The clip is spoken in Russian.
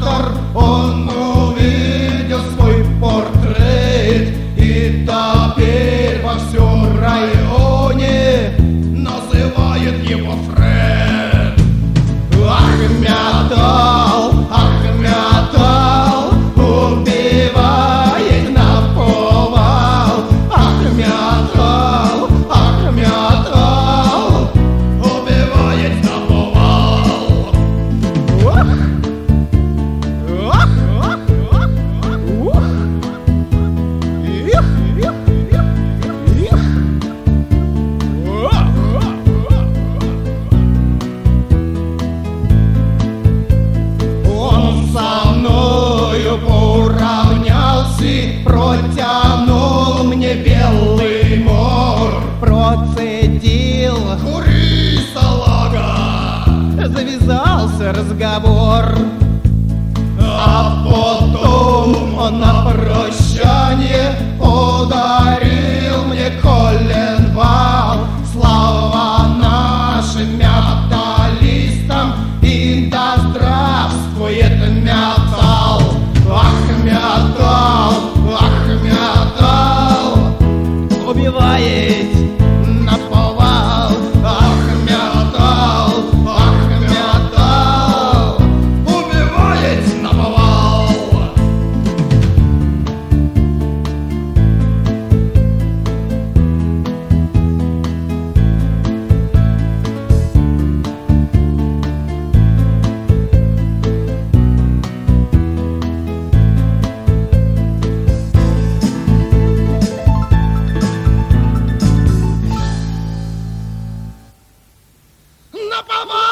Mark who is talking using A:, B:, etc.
A: реформатор, он увидел свой портрет, и теперь во всем районе называют его Фред. Ахметов, Ахметов убивает наповал. Ахметов, Ахметов убивает наповал. Он со мною поравнялся, протянул мне белый мор, процедил: кури, салага. Завязался разговор, а потом он на прощание подарил мне коленвал. Слава нашим металлистам, и да здравствует металл. Ахметов, Ахметов убивает наповал. Ахметов, Ахметов убивает наповал. Наповал!